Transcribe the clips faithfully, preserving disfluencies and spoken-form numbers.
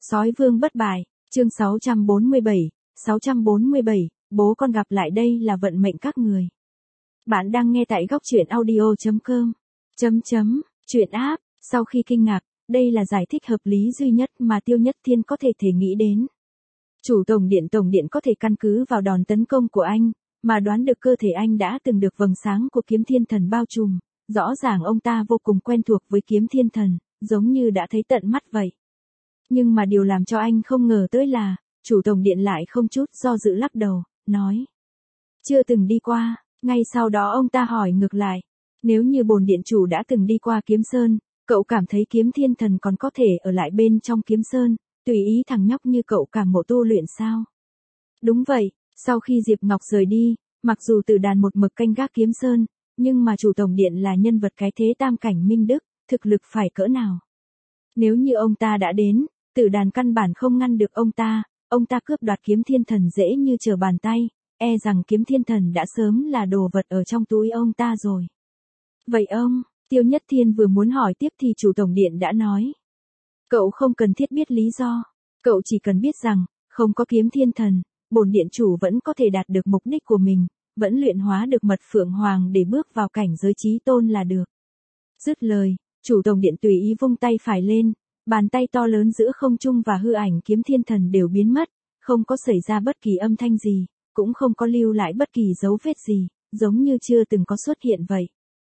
Sói vương bất bại, chương sáu trăm bốn mươi bảy, sáu trăm bốn mươi bảy, bố con gặp lại đây là vận mệnh các người. Bạn đang nghe tại góc truyện audio chấm com. Chấm chấm, chuyện áp, sau khi kinh ngạc, đây là giải thích hợp lý duy nhất mà Tiêu Nhất Thiên có thể thể nghĩ đến. Chủ tổng điện tổng điện có thể căn cứ vào đòn tấn công của anh, mà đoán được cơ thể anh đã từng được vầng sáng của kiếm thiên thần bao trùm, rõ ràng ông ta vô cùng quen thuộc với kiếm thiên thần, giống như đã thấy tận mắt vậy. Nhưng mà điều làm cho anh không ngờ tới là, chủ tổng điện lại không chút do dự lắc đầu, nói. Chưa từng đi qua, ngay sau đó ông ta hỏi ngược lại, nếu như bổn điện chủ đã từng đi qua kiếm sơn, cậu cảm thấy kiếm thiên thần còn có thể ở lại bên trong kiếm sơn, tùy ý thằng nhóc như cậu cảm ngộ tu luyện sao? Đúng vậy, sau khi Diệp Ngọc rời đi, mặc dù Tử Đàn một mực canh gác kiếm sơn, nhưng mà chủ tổng điện là nhân vật cái thế tam cảnh minh đức, thực lực phải cỡ nào? Nếu như ông ta đã đến, Tử Đàn căn bản không ngăn được ông ta, ông ta cướp đoạt kiếm thiên thần dễ như trở bàn tay, e rằng kiếm thiên thần đã sớm là đồ vật ở trong túi ông ta rồi. Vậy ông, Tiêu Nhất Thiên vừa muốn hỏi tiếp thì chủ tổng điện đã nói. Cậu không cần thiết biết lý do, cậu chỉ cần biết rằng, không có kiếm thiên thần, bổn điện chủ vẫn có thể đạt được mục đích của mình, vẫn luyện hóa được mật phượng hoàng để bước vào cảnh giới chí tôn là được. Dứt lời, chủ tổng điện tùy ý vung tay phải lên, bàn tay to lớn giữa không trung và hư ảnh kiếm thiên thần đều biến mất, không có xảy ra bất kỳ âm thanh gì, cũng không có lưu lại bất kỳ dấu vết gì, giống như chưa từng có xuất hiện vậy.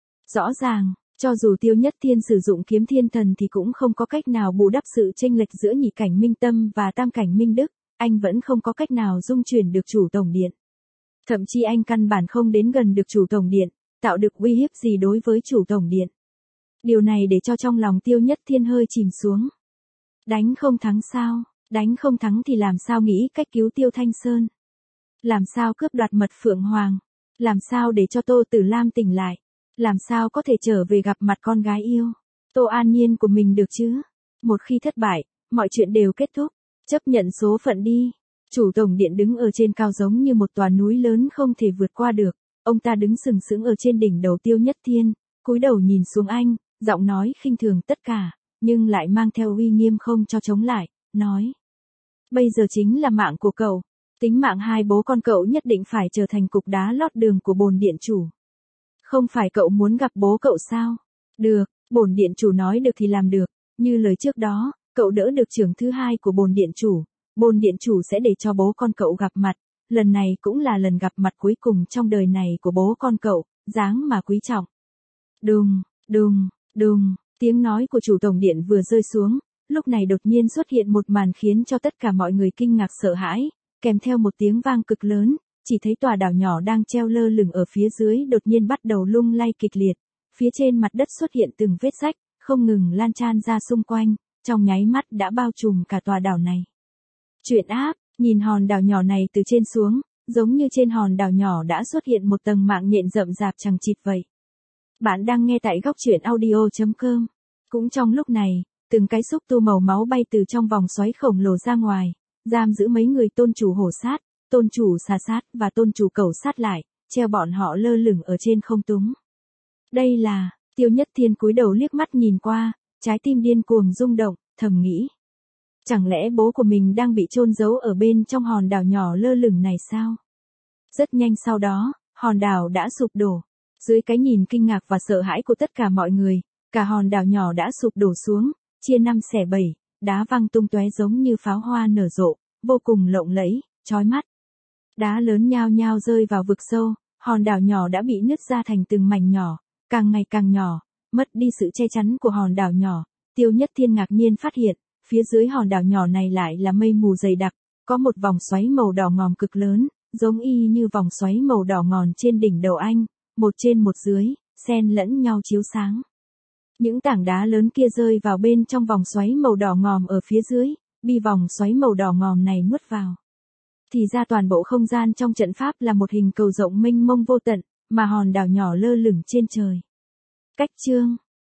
Rõ ràng, cho dù Tiêu Nhất Thiên sử dụng kiếm thiên thần thì cũng không có cách nào bù đắp sự chênh lệch giữa nhị cảnh minh tâm và tam cảnh minh đức, anh vẫn không có cách nào dung chuyển được chủ tổng điện. Thậm chí anh căn bản không đến gần được chủ tổng điện, tạo được uy hiếp gì đối với chủ tổng điện. Điều này để cho trong lòng Tiêu Nhất Thiên hơi chìm xuống. Đánh không thắng sao, đánh không thắng thì làm sao nghĩ cách cứu Tiêu Thanh Sơn. Làm sao cướp đoạt mật phượng hoàng, làm sao để cho Tô Tử Lam tỉnh lại, làm sao có thể trở về gặp mặt con gái yêu, Tô An Nhiên của mình được chứ. Một khi thất bại, mọi chuyện đều kết thúc, chấp nhận số phận đi. Chủ tổng điện đứng ở trên cao giống như một tòa núi lớn không thể vượt qua được, ông ta đứng sừng sững ở trên đỉnh đầu Tiêu Nhất Thiên, cúi đầu nhìn xuống anh, giọng nói khinh thường tất cả, nhưng lại mang theo uy nghiêm không cho chống lại, nói. Bây giờ chính là mạng của cậu, tính mạng hai bố con cậu nhất định phải trở thành cục đá lót đường của bổn điện chủ. Không phải cậu muốn gặp bố cậu sao? Được, bổn điện chủ nói được thì làm được, như lời trước đó, cậu đỡ được trưởng thứ hai của bổn điện chủ, bổn điện chủ sẽ để cho bố con cậu gặp mặt, lần này cũng là lần gặp mặt cuối cùng trong đời này của bố con cậu, dáng mà quý trọng. Đùng, đùng, đùng, tiếng nói của chủ tổng điện vừa rơi xuống, lúc này đột nhiên xuất hiện một màn khiến cho tất cả mọi người kinh ngạc sợ hãi, kèm theo một tiếng vang cực lớn, chỉ thấy tòa đảo nhỏ đang treo lơ lửng ở phía dưới đột nhiên bắt đầu lung lay kịch liệt, phía trên mặt đất xuất hiện từng vết rách, không ngừng lan tràn ra xung quanh, trong nháy mắt đã bao trùm cả tòa đảo này. Chuyện áp, nhìn hòn đảo nhỏ này từ trên xuống, giống như trên hòn đảo nhỏ đã xuất hiện một tầng mạng nhện rậm rạp chằng chịt vậy. Bạn đang nghe tại góc truyện audio chấm com. Cũng trong lúc này, từng cái xúc tu màu máu bay từ trong vòng xoáy khổng lồ ra ngoài, giam giữ mấy người tôn chủ hổ sát, tôn chủ xà sát và tôn chủ cẩu sát lại, treo bọn họ lơ lửng ở trên không túng. Đây là, Tiêu Nhất Thiên cúi đầu liếc mắt nhìn qua, trái tim điên cuồng rung động, thầm nghĩ. Chẳng lẽ bố của mình đang bị chôn giấu ở bên trong hòn đảo nhỏ lơ lửng này sao? Rất nhanh sau đó, hòn đảo đã sụp đổ. Dưới cái nhìn kinh ngạc và sợ hãi của tất cả mọi người, cả hòn đảo nhỏ đã sụp đổ xuống, chia năm xẻ bảy, đá văng tung tóe giống như pháo hoa nở rộ, vô cùng lộng lẫy, chói mắt. Đá lớn nhao nhao rơi vào vực sâu, hòn đảo nhỏ đã bị nứt ra thành từng mảnh nhỏ, càng ngày càng nhỏ, mất đi sự che chắn của hòn đảo nhỏ. Tiêu Nhất Thiên ngạc nhiên phát hiện, phía dưới hòn đảo nhỏ này lại là mây mù dày đặc, có một vòng xoáy màu đỏ ngòm cực lớn, giống y như vòng xoáy màu đỏ ngòm trên đỉnh đầu anh, một trên một dưới, xen lẫn nhau chiếu sáng. Những tảng đá lớn kia rơi vào bên trong vòng xoáy màu đỏ ngòm ở phía dưới, bị vòng xoáy màu đỏ ngòm này nuốt vào. Thì ra toàn bộ không gian trong trận pháp là một hình cầu rộng mênh mông vô tận, mà hòn đảo nhỏ lơ lửng trên trời. Cách chương